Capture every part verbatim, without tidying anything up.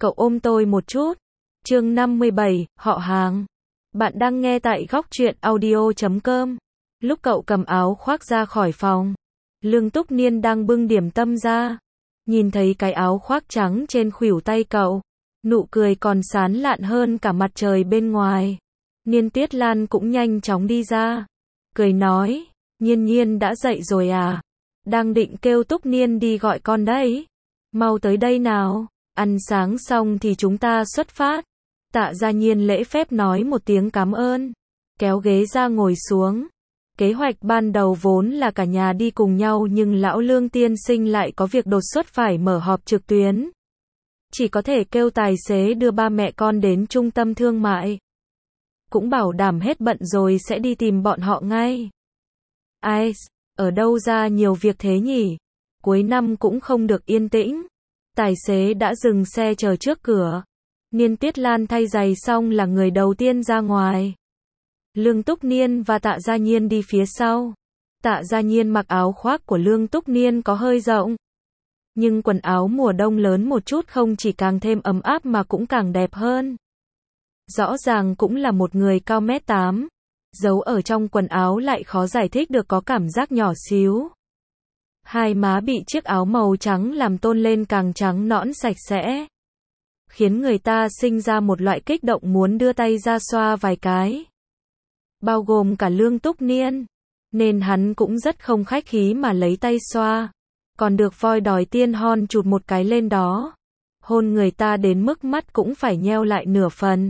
cậu ôm tôi một chút. Chương năm mươi bảy, họ hàng. Bạn đang nghe tại góc truyện audio chấm com. Lúc cậu cầm áo khoác ra khỏi phòng, Lương Túc Niên đang bưng điểm tâm ra. Nhìn thấy cái áo khoác trắng trên khuỷu tay cậu, nụ cười còn sán lạn hơn cả mặt trời bên ngoài. Niên Tuyết Lan cũng nhanh chóng đi ra, cười nói, Nhiên Nhiên đã dậy rồi à? Đang định kêu Túc Niên đi gọi con đấy. Mau tới đây nào, ăn sáng xong thì chúng ta xuất phát. Tạ Gia Nhiên lễ phép nói một tiếng cảm ơn, kéo ghế ra ngồi xuống. Kế hoạch ban đầu vốn là cả nhà đi cùng nhau nhưng lão Lương tiên sinh lại có việc đột xuất phải mở họp trực tuyến. Chỉ có thể kêu tài xế đưa ba mẹ con đến trung tâm thương mại. Cũng bảo đảm hết bận rồi sẽ đi tìm bọn họ ngay. Ai, ở đâu ra nhiều việc thế nhỉ? Cuối năm cũng không được yên tĩnh. Tài xế đã dừng xe chờ trước cửa. Niên Tuyết Lan thay giày xong là người đầu tiên ra ngoài. Lương Túc Niên và Tạ Gia Nhiên đi phía sau. Tạ Gia Nhiên mặc áo khoác của Lương Túc Niên có hơi rộng. Nhưng quần áo mùa đông lớn một chút không chỉ càng thêm ấm áp mà cũng càng đẹp hơn. Rõ ràng cũng là một người cao mét tám. Giấu ở trong quần áo lại khó giải thích được có cảm giác nhỏ xíu. Hai má bị chiếc áo màu trắng làm tôn lên càng trắng nõn sạch sẽ. Khiến người ta sinh ra một loại kích động muốn đưa tay ra xoa vài cái. Bao gồm cả Lương Túc Niên. Nên hắn cũng rất không khách khí mà lấy tay xoa. Còn được voi đòi tiên hon chụt một cái lên đó. Hôn người ta đến mức mắt cũng phải nheo lại nửa phần.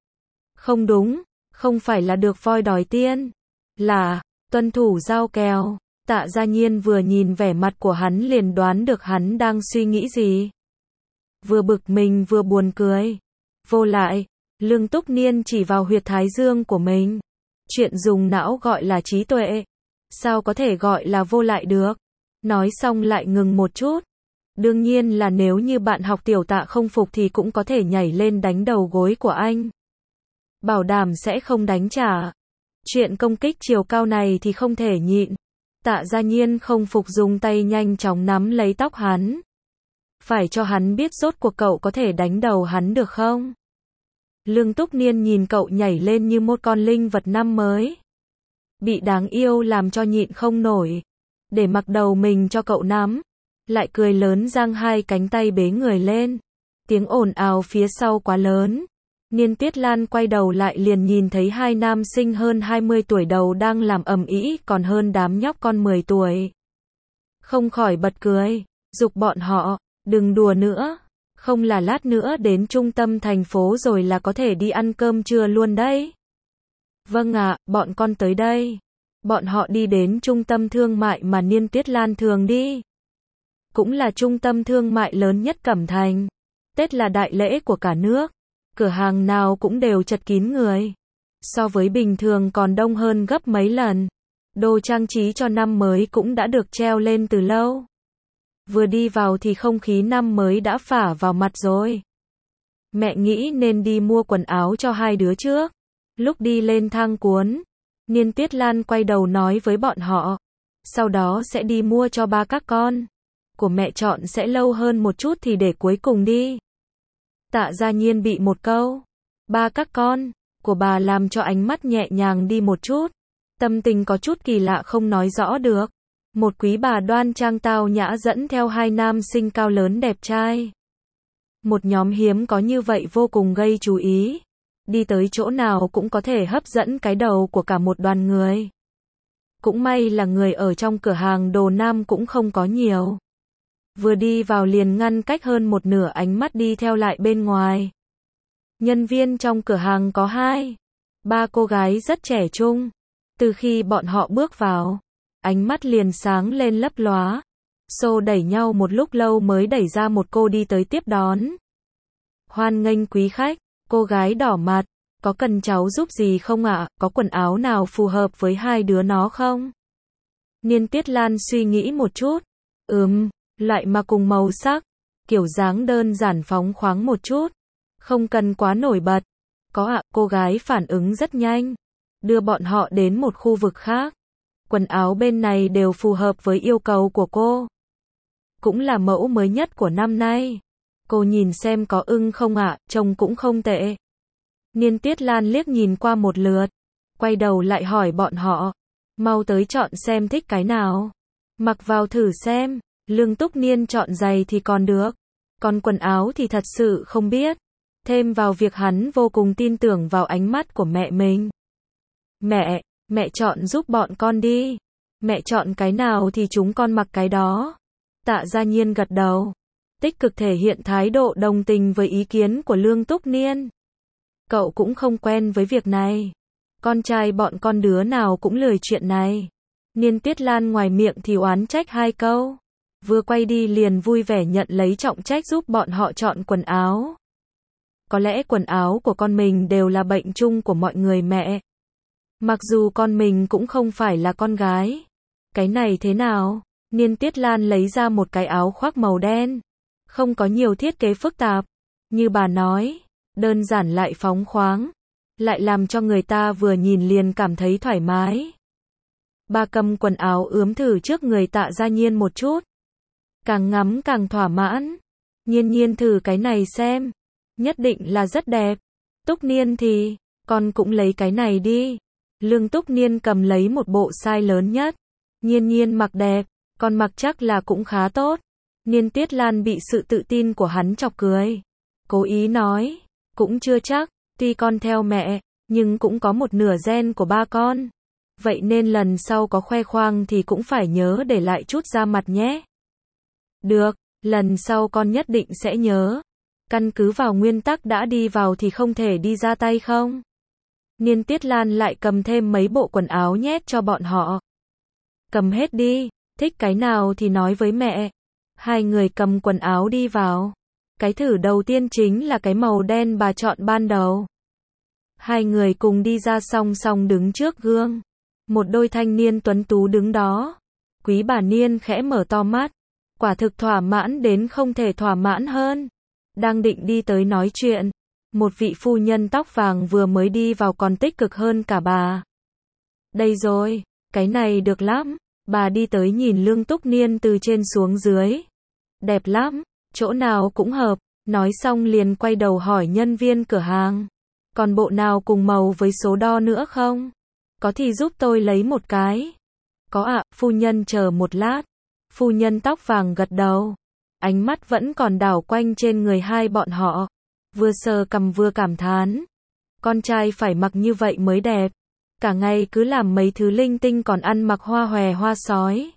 Không đúng, không phải là được voi đòi tiên. Là, tuân thủ giao kèo. Tạ Gia Nhiên vừa nhìn vẻ mặt của hắn liền đoán được hắn đang suy nghĩ gì. Vừa bực mình vừa buồn cười. Vô lại, Lương Túc Niên chỉ vào huyệt thái dương của mình. Chuyện dùng não gọi là trí tuệ. Sao có thể gọi là vô lại được? Nói xong lại ngừng một chút. Đương nhiên là nếu như bạn học tiểu Tạ không phục thì cũng có thể nhảy lên đánh đầu gối của anh. Bảo đảm sẽ không đánh trả. Chuyện công kích chiều cao này thì không thể nhịn. Tạ Gia Nhiên không phục dùng tay nhanh chóng nắm lấy tóc hắn. Phải cho hắn biết rốt cuộc cậu có thể đánh đầu hắn được không? Lương Túc Niên nhìn cậu nhảy lên như một con linh vật năm mới. Bị đáng yêu làm cho nhịn không nổi. Để mặc đầu mình cho cậu nắm. Lại cười lớn giang hai cánh tay bế người lên. Tiếng ồn ào phía sau quá lớn. Niên Tuyết Lan quay đầu lại liền nhìn thấy hai nam sinh hơn hai mươi tuổi đầu đang làm ầm ĩ còn hơn đám nhóc con mười tuổi. Không khỏi bật cười, giục bọn họ, đừng đùa nữa, không là lát nữa đến trung tâm thành phố rồi là có thể đi ăn cơm trưa luôn đấy. Vâng ạ, bọn con tới đây. Bọn họ đi đến trung tâm thương mại mà Niên Tuyết Lan thường đi. Cũng là trung tâm thương mại lớn nhất Cẩm Thành. Tết là đại lễ của cả nước. Cửa hàng nào cũng đều chật kín người. So với bình thường còn đông hơn gấp mấy lần. Đồ trang trí cho năm mới cũng đã được treo lên từ lâu. Vừa đi vào thì không khí năm mới đã phả vào mặt rồi. Mẹ nghĩ nên đi mua quần áo cho hai đứa trước. Lúc đi lên thang cuốn, Niên Tuyết Lan quay đầu nói với bọn họ. Sau đó sẽ đi mua cho ba các con. Của mẹ chọn sẽ lâu hơn một chút thì để cuối cùng đi. Tạ Gia Nhiên bị một câu, ba các con, của bà làm cho ánh mắt nhẹ nhàng đi một chút. Tâm tình có chút kỳ lạ không nói rõ được. Một quý bà đoan trang tao nhã dẫn theo hai nam sinh cao lớn đẹp trai. Một nhóm hiếm có như vậy vô cùng gây chú ý. Đi tới chỗ nào cũng có thể hấp dẫn cái đầu của cả một đoàn người. Cũng may là người ở trong cửa hàng đồ nam cũng không có nhiều. Vừa đi vào liền ngăn cách hơn một nửa ánh mắt đi theo lại bên ngoài. Nhân viên trong cửa hàng có hai, ba cô gái rất trẻ trung. Từ khi bọn họ bước vào, ánh mắt liền sáng lên lấp lóa. Xô đẩy nhau một lúc lâu mới đẩy ra một cô đi tới tiếp đón. Hoan nghênh quý khách, cô gái đỏ mặt, có cần cháu giúp gì không ạ? Có quần áo nào phù hợp với hai đứa nó không? Niên Tuyết Lan suy nghĩ một chút. Ừm. Loại mà cùng màu sắc, kiểu dáng đơn giản phóng khoáng một chút, không cần quá nổi bật. Có ạ, cô gái phản ứng rất nhanh, đưa bọn họ đến một khu vực khác. Quần áo bên này đều phù hợp với yêu cầu của cô. Cũng là mẫu mới nhất của năm nay. Cô nhìn xem có ưng không ạ, trông cũng không tệ. Niên Tiết Lan liếc nhìn qua một lượt, quay đầu lại hỏi bọn họ, mau tới chọn xem thích cái nào. Mặc vào thử xem, Lương Túc Niên chọn giày thì còn được, còn quần áo thì thật sự không biết. Thêm vào việc hắn vô cùng tin tưởng vào ánh mắt của mẹ mình. Mẹ, mẹ chọn giúp bọn con đi. Mẹ chọn cái nào thì chúng con mặc cái đó. Tạ Gia Nhiên gật đầu, tích cực thể hiện thái độ đồng tình với ý kiến của Lương Túc Niên. Cậu cũng không quen với việc này. Con trai bọn con đứa nào cũng lười chuyện này. Niên Tiết Lan ngoài miệng thì oán trách hai câu, vừa quay đi liền vui vẻ nhận lấy trọng trách giúp bọn họ chọn quần áo. Có lẽ quần áo của con mình đều là bệnh chung của mọi người mẹ. Mặc dù con mình cũng không phải là con gái. Cái này thế nào? Niên Tiết Lan lấy ra một cái áo khoác màu đen. Không có nhiều thiết kế phức tạp. Như bà nói, đơn giản lại phóng khoáng. Lại làm cho người ta vừa nhìn liền cảm thấy thoải mái. Bà cầm quần áo ướm thử trước người Tạ Gia Nhiên một chút. Càng ngắm càng thỏa mãn. Nhiên Nhiên thử cái này xem. Nhất định là rất đẹp. Túc Niên thì, con cũng lấy cái này đi. Lương Túc Niên cầm lấy một bộ size lớn nhất. Nhiên Nhiên mặc đẹp, con mặc chắc là cũng khá tốt. Niên Tiết Lan bị sự tự tin của hắn chọc cười. Cố ý nói, cũng chưa chắc, tuy con theo mẹ, nhưng cũng có một nửa gen của ba con. Vậy nên lần sau có khoe khoang thì cũng phải nhớ để lại chút ra mặt nhé. Được, lần sau con nhất định sẽ nhớ. Căn cứ vào nguyên tắc đã đi vào thì không thể đi ra tay không? Niên Tiết Lan lại cầm thêm mấy bộ quần áo nhét cho bọn họ. Cầm hết đi, thích cái nào thì nói với mẹ. Hai người cầm quần áo đi vào. Cái thử đầu tiên chính là cái màu đen bà chọn ban đầu. Hai người cùng đi ra song song đứng trước gương. Một đôi thanh niên tuấn tú đứng đó. Quý bà Niên khẽ mở to mắt. Quả thực thỏa mãn đến không thể thỏa mãn hơn. Đang định đi tới nói chuyện. Một vị phu nhân tóc vàng vừa mới đi vào còn tích cực hơn cả bà. Đây rồi, cái này được lắm. Bà đi tới nhìn Lương Túc Niên từ trên xuống dưới. Đẹp lắm, chỗ nào cũng hợp. Nói xong liền quay đầu hỏi nhân viên cửa hàng. Còn bộ nào cùng màu với số đo nữa không? Có thì giúp tôi lấy một cái. Có ạ, phu nhân chờ một lát. Phu nhân tóc vàng gật đầu. Ánh mắt vẫn còn đảo quanh trên người hai bọn họ. Vừa sờ cằm vừa cảm thán. Con trai phải mặc như vậy mới đẹp. Cả ngày cứ làm mấy thứ linh tinh còn ăn mặc hoa hòe hoa sói.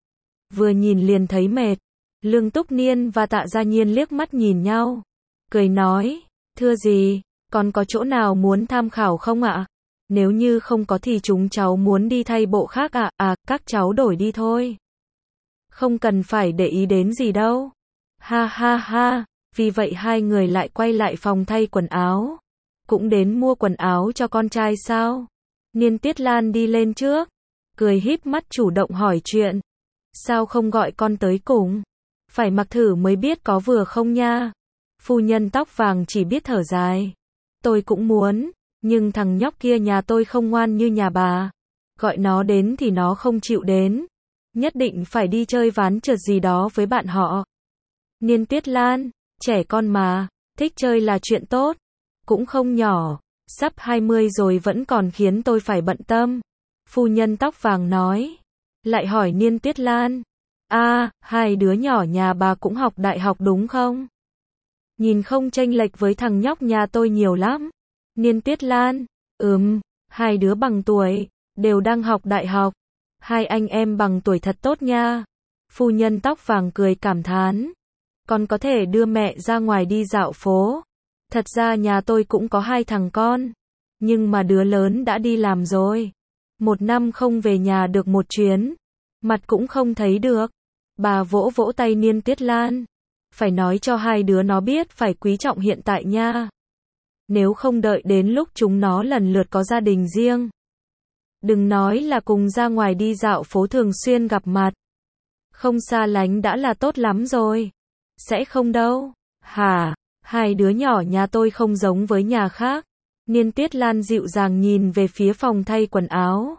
Vừa nhìn liền thấy mệt. Lương Túc Niên và Tạ Gia Nhiên liếc mắt nhìn nhau. Cười nói, thưa gì, còn có chỗ nào muốn tham khảo không ạ? Nếu như không có thì chúng cháu muốn đi thay bộ khác ạ. À, à, các cháu đổi đi thôi. Không cần phải để ý đến gì đâu. Ha ha ha, vì vậy hai người lại quay lại phòng thay quần áo. Cũng đến mua quần áo cho con trai sao? Niên Tiết Lan đi lên trước, cười híp mắt chủ động hỏi chuyện. Sao không gọi con tới cùng? Phải mặc thử mới biết có vừa không nha. Phu nhân tóc vàng chỉ biết thở dài. Tôi cũng muốn, nhưng thằng nhóc kia nhà tôi không ngoan như nhà bà. Gọi nó đến thì nó không chịu đến. Nhất định phải đi chơi ván trượt gì đó với bạn họ. Niên Tiết Lan, trẻ con mà, thích chơi là chuyện tốt. Cũng không nhỏ, sắp hai mươi rồi vẫn còn khiến tôi phải bận tâm. Phu nhân tóc vàng nói. Lại hỏi Niên Tiết Lan. À, hai đứa nhỏ nhà bà cũng học đại học đúng không? Nhìn không chênh lệch với thằng nhóc nhà tôi nhiều lắm. Niên Tiết Lan. Ừm, hai đứa bằng tuổi, đều đang học đại học. Hai anh em bằng tuổi thật tốt nha. Phu nhân tóc vàng cười cảm thán. Con có thể đưa mẹ ra ngoài đi dạo phố. Thật ra nhà tôi cũng có hai thằng con. Nhưng mà đứa lớn đã đi làm rồi. Một năm không về nhà được một chuyến. Mặt cũng không thấy được. Bà vỗ vỗ tay Niên Tiết Lan. Phải nói cho hai đứa nó biết phải quý trọng hiện tại nha. Nếu không đợi đến lúc chúng nó lần lượt có gia đình riêng. Đừng nói là cùng ra ngoài đi dạo phố thường xuyên gặp mặt. Không xa lánh đã là tốt lắm rồi. Sẽ không đâu. Hả? Hai đứa nhỏ nhà tôi không giống với nhà khác. Niên Tiết Lan dịu dàng nhìn về phía phòng thay quần áo.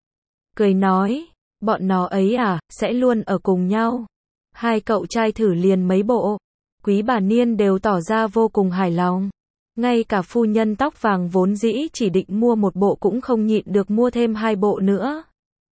Cười nói, bọn nó ấy à, sẽ luôn ở cùng nhau. Hai cậu trai thử liền mấy bộ. Quý bà Niên đều tỏ ra vô cùng hài lòng. Ngay cả phu nhân tóc vàng vốn dĩ chỉ định mua một bộ cũng không nhịn được mua thêm hai bộ nữa.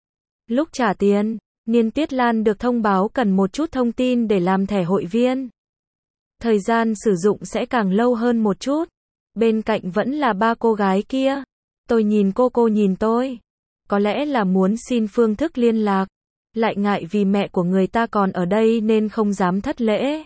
Lúc trả tiền, Niên Tuyết Lan được thông báo cần một chút thông tin để làm thẻ hội viên. Thời gian sử dụng sẽ càng lâu hơn một chút. Bên cạnh vẫn là ba cô gái kia. Tôi nhìn cô, cô nhìn tôi. Có lẽ là muốn xin phương thức liên lạc. Lại ngại vì mẹ của người ta còn ở đây nên không dám thất lễ.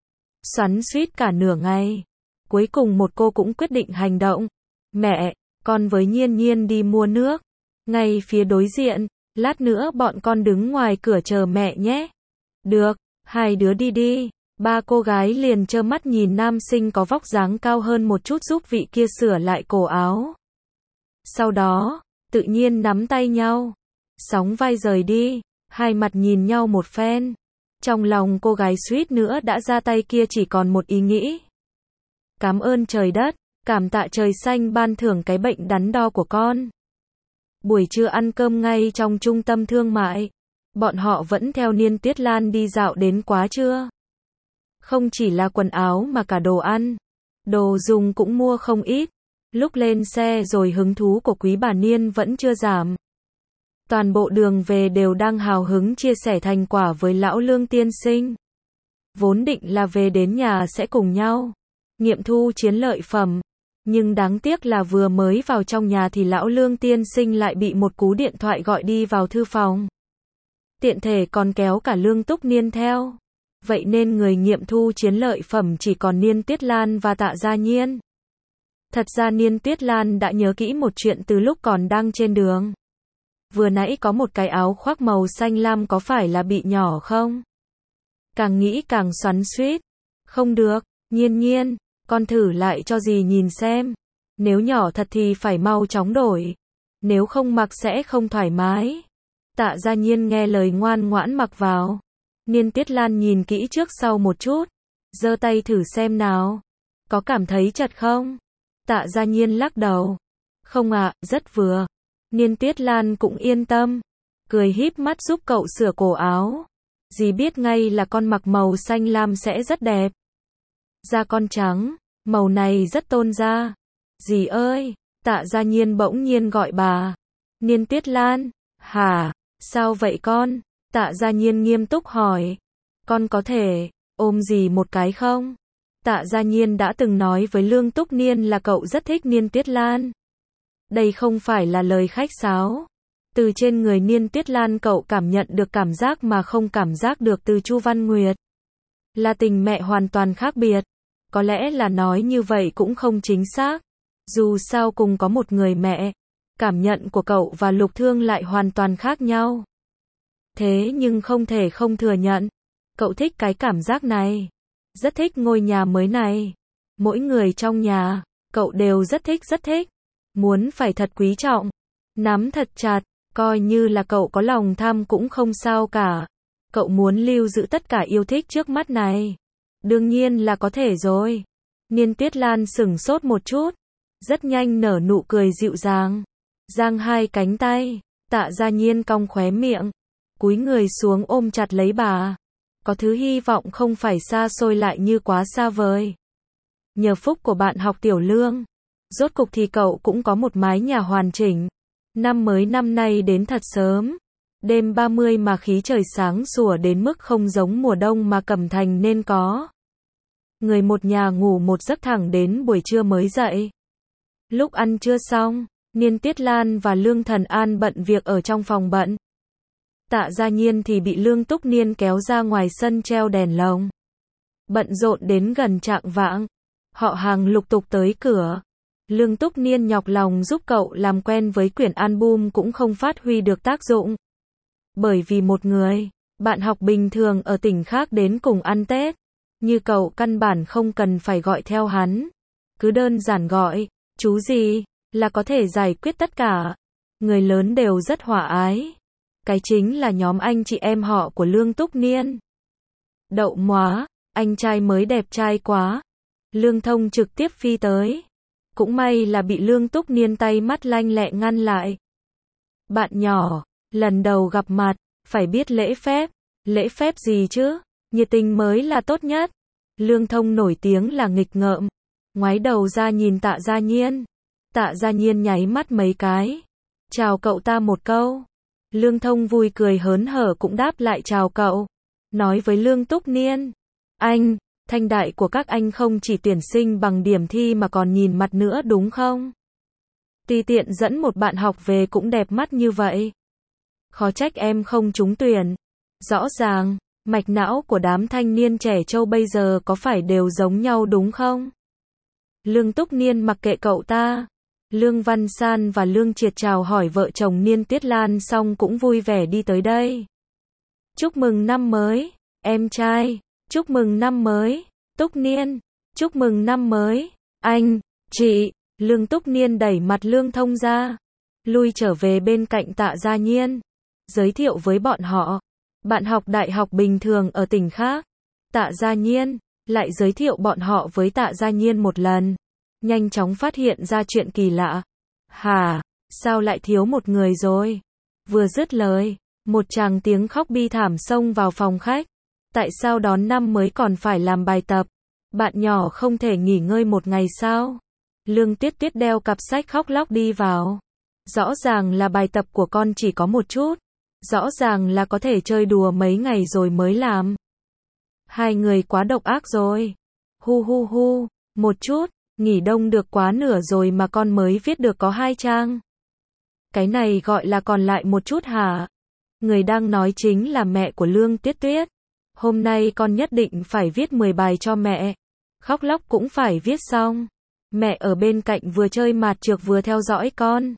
Xoắn xuýt cả nửa ngày. Cuối cùng một cô cũng quyết định hành động. Mẹ, con với Nhiên Nhiên đi mua nước. Ngay phía đối diện, lát nữa bọn con đứng ngoài cửa chờ mẹ nhé. Được, hai đứa đi đi. Ba cô gái liền trơ mắt nhìn nam sinh có vóc dáng cao hơn một chút giúp vị kia sửa lại cổ áo. Sau đó, tự nhiên nắm tay nhau. Sóng vai rời đi, hai mặt nhìn nhau một phen. Trong lòng cô gái suýt nữa đã ra tay kia chỉ còn một ý nghĩ. Cảm ơn trời đất, cảm tạ trời xanh ban thưởng cái bệnh đắn đo của con. Buổi trưa ăn cơm ngay trong trung tâm thương mại. Bọn họ vẫn theo Niên Tuyết Lan đi dạo đến quá trưa. Không chỉ là quần áo mà cả đồ ăn, đồ dùng cũng mua không ít. Lúc lên xe rồi hứng thú của quý bà Niên vẫn chưa giảm. Toàn bộ đường về đều đang hào hứng chia sẻ thành quả với lão Lương tiên sinh. Vốn định là về đến nhà sẽ cùng nhau nghiệm thu chiến lợi phẩm. Nhưng đáng tiếc là vừa mới vào trong nhà thì lão Lương tiên sinh lại bị một cú điện thoại gọi đi vào thư phòng. Tiện thể còn kéo cả Lương Túc Niên theo. Vậy nên người nghiệm thu chiến lợi phẩm chỉ còn Niên Tuyết Lan và Tạ Gia Nhiên. Thật ra Niên Tuyết Lan đã nhớ kỹ một chuyện từ lúc còn đang trên đường. Vừa nãy có một cái áo khoác màu xanh lam có phải là bị nhỏ không? Càng nghĩ càng xoắn xuýt. Không được, Nhiên Nhiên, con thử lại cho dì nhìn xem. Nếu nhỏ thật thì phải mau chóng đổi. Nếu không mặc sẽ không thoải mái. Tạ Gia Nhiên nghe lời ngoan ngoãn mặc vào. Niên Tuyết Lan nhìn kỹ trước sau một chút. Giơ tay thử xem nào. Có cảm thấy chật không? Tạ Gia Nhiên lắc đầu. Không ạ, à, rất vừa. Niên Tuyết Lan cũng yên tâm. Cười híp mắt giúp cậu sửa cổ áo. Dì biết ngay là con mặc màu xanh lam sẽ rất đẹp. Da con trắng, màu này rất tôn da. Dì ơi, Tạ Gia Nhiên bỗng nhiên gọi bà. Niên Tuyết Lan, hả, sao vậy con? Tạ Gia Nhiên nghiêm túc hỏi. Con có thể ôm dì một cái không? Tạ Gia Nhiên đã từng nói với Lương Túc Niên là cậu rất thích Niên Tuyết Lan. Đây không phải là lời khách sáo. Từ trên người Niên Tuyết Lan cậu cảm nhận được cảm giác mà không cảm giác được từ Chu Văn Nguyệt. Là tình mẹ hoàn toàn khác biệt. Có lẽ là nói như vậy cũng không chính xác. Dù sao cùng có một người mẹ, cảm nhận của cậu và Lục Thương lại hoàn toàn khác nhau. Thế nhưng không thể không thừa nhận, cậu thích cái cảm giác này. Rất thích ngôi nhà mới này. Mỗi người trong nhà, cậu đều rất thích rất thích. Muốn phải thật quý trọng, nắm thật chặt, coi như là cậu có lòng tham cũng không sao cả. Cậu muốn lưu giữ tất cả yêu thích trước mắt này. Đương nhiên là có thể rồi. Niên Tuyết Lan sửng sốt một chút. Rất nhanh nở nụ cười dịu dàng. Giang hai cánh tay. Tạ Gia Nhiên cong khóe miệng. Cúi người xuống ôm chặt lấy bà. Có thứ hy vọng không phải xa xôi lại như quá xa vời. Nhờ phúc của bạn học Tiểu Lương. Rốt cục thì cậu cũng có một mái nhà hoàn chỉnh. Năm mới năm nay đến thật sớm. Đêm ba mươi mà khí trời sáng sủa đến mức không giống mùa đông mà Cẩm Thành nên có. Người một nhà ngủ một giấc thẳng đến buổi trưa mới dậy. Lúc ăn trưa xong, Niên Tuyết Lan và Lương Thần An bận việc ở trong phòng bận. Tạ Gia Nhiên thì bị Lương Túc Niên kéo ra ngoài sân treo đèn lồng. Bận rộn đến gần chạng vạng. Họ hàng lục tục tới cửa. Lương Túc Niên nhọc lòng giúp cậu làm quen với quyển album cũng không phát huy được tác dụng. Bởi vì một người, bạn học bình thường ở tỉnh khác đến cùng ăn Tết. Như cậu căn bản không cần phải gọi theo hắn. Cứ đơn giản gọi, chú gì, là có thể giải quyết tất cả. Người lớn đều rất hòa ái. Cái chính là nhóm anh chị em họ của Lương Túc Niên. Đậu móa, anh trai mới đẹp trai quá. Lương Thông trực tiếp phi tới. Cũng may là bị Lương Túc Niên tay mắt lanh lẹ ngăn lại. Bạn nhỏ, lần đầu gặp mặt, phải biết lễ phép. Lễ phép gì chứ? Nhiệt tình mới là tốt nhất. Lương Thông nổi tiếng là nghịch ngợm, ngoái đầu ra nhìn Tạ Gia Nhiên. Tạ Gia Nhiên nháy mắt mấy cái, chào cậu ta một câu. Lương Thông vui cười hớn hở cũng đáp lại chào cậu, nói với Lương Túc Niên, anh, thanh đại của các anh không chỉ tuyển sinh bằng điểm thi mà còn nhìn mặt nữa đúng không? Tùy tiện dẫn một bạn học về cũng đẹp mắt như vậy. Khó trách em không trúng tuyển. Rõ ràng, mạch não của đám thanh niên trẻ trâu bây giờ có phải đều giống nhau đúng không? Lương Túc Niên mặc kệ cậu ta. Lương Văn San và Lương Triệt chào hỏi vợ chồng Niên Tuyết Lan xong cũng vui vẻ đi tới đây. Chúc mừng năm mới, em trai. Chúc mừng năm mới, Túc Niên. Chúc mừng năm mới, anh, chị. Lương Túc Niên đẩy mặt Lương Thông ra, lui trở về bên cạnh Tạ Gia Nhiên, giới thiệu với bọn họ. Bạn học đại học bình thường ở tỉnh khác. Tạ Gia Nhiên lại giới thiệu bọn họ với Tạ Gia Nhiên một lần. Nhanh chóng phát hiện ra chuyện kỳ lạ. Hả, sao lại thiếu một người rồi? Vừa dứt lời, một tràng tiếng khóc bi thảm xông vào phòng khách. Tại sao đón năm mới còn phải làm bài tập? Bạn nhỏ không thể nghỉ ngơi một ngày sao? Lương Tuyết Tuyết đeo cặp sách khóc lóc đi vào. Rõ ràng là bài tập của con chỉ có một chút. Rõ ràng là có thể chơi đùa mấy ngày rồi mới làm. Hai người quá độc ác rồi. Hu hu hu, một chút, nghỉ đông được quá nửa rồi mà con mới viết được có hai trang. Cái này gọi là còn lại một chút hả? Người đang nói chính là mẹ của Lương Tuyết Tuyết. Hôm nay con nhất định phải viết mười bài cho mẹ. Khóc lóc cũng phải viết xong. Mẹ ở bên cạnh vừa chơi mạt trược vừa theo dõi con.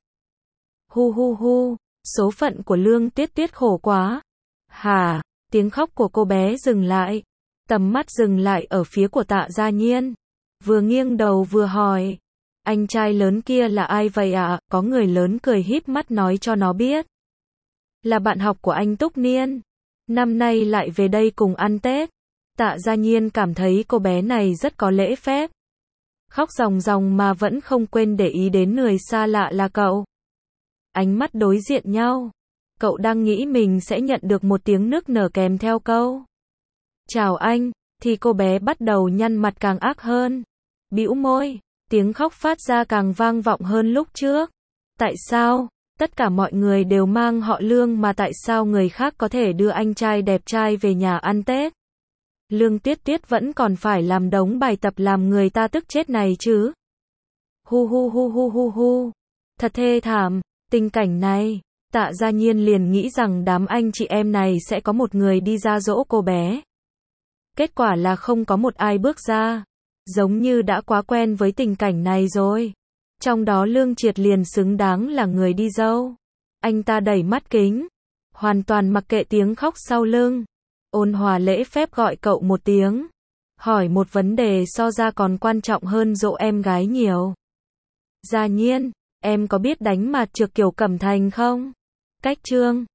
Hu hu hu, số phận của Lương Tuyết Tuyết khổ quá. Hả, tiếng khóc của cô bé dừng lại. Tầm mắt dừng lại ở phía của Tạ Gia Nhiên. Vừa nghiêng đầu vừa hỏi. Anh trai lớn kia là ai vậy ạ? À? Có người lớn cười híp mắt nói cho nó biết. Là bạn học của anh Túc Niên. Năm nay lại về đây cùng ăn Tết. Tạ Gia Nhiên cảm thấy cô bé này rất có lễ phép. Khóc ròng ròng mà vẫn không quên để ý đến người xa lạ là cậu. Ánh mắt đối diện nhau. Cậu đang nghĩ mình sẽ nhận được một tiếng nức nở kèm theo câu chào anh, thì cô bé bắt đầu nhăn mặt càng ác hơn. Bĩu môi, tiếng khóc phát ra càng vang vọng hơn lúc trước. Tại sao? Tất cả mọi người đều mang họ Lương mà tại sao người khác có thể đưa anh trai đẹp trai về nhà ăn Tết? Lương Tuyết Tuyết vẫn còn phải làm đống bài tập làm người ta tức chết này chứ. Hu hu hu hu hu hu. Thật thê thảm, tình cảnh này. Tạ Gia Nhiên liền nghĩ rằng đám anh chị em này sẽ có một người đi ra dỗ cô bé. Kết quả là không có một ai bước ra. Giống như đã quá quen với tình cảnh này rồi. Trong đó Lương Triệt liền xứng đáng là người đi dâu. Anh ta đẩy mắt kính, hoàn toàn mặc kệ tiếng khóc sau lưng. Ôn hòa lễ phép gọi cậu một tiếng. Hỏi một vấn đề so ra còn quan trọng hơn dỗ em gái nhiều. Gia Nhiên, em có biết đánh mạt trược kiểu Cẩm Thành không? Cách chương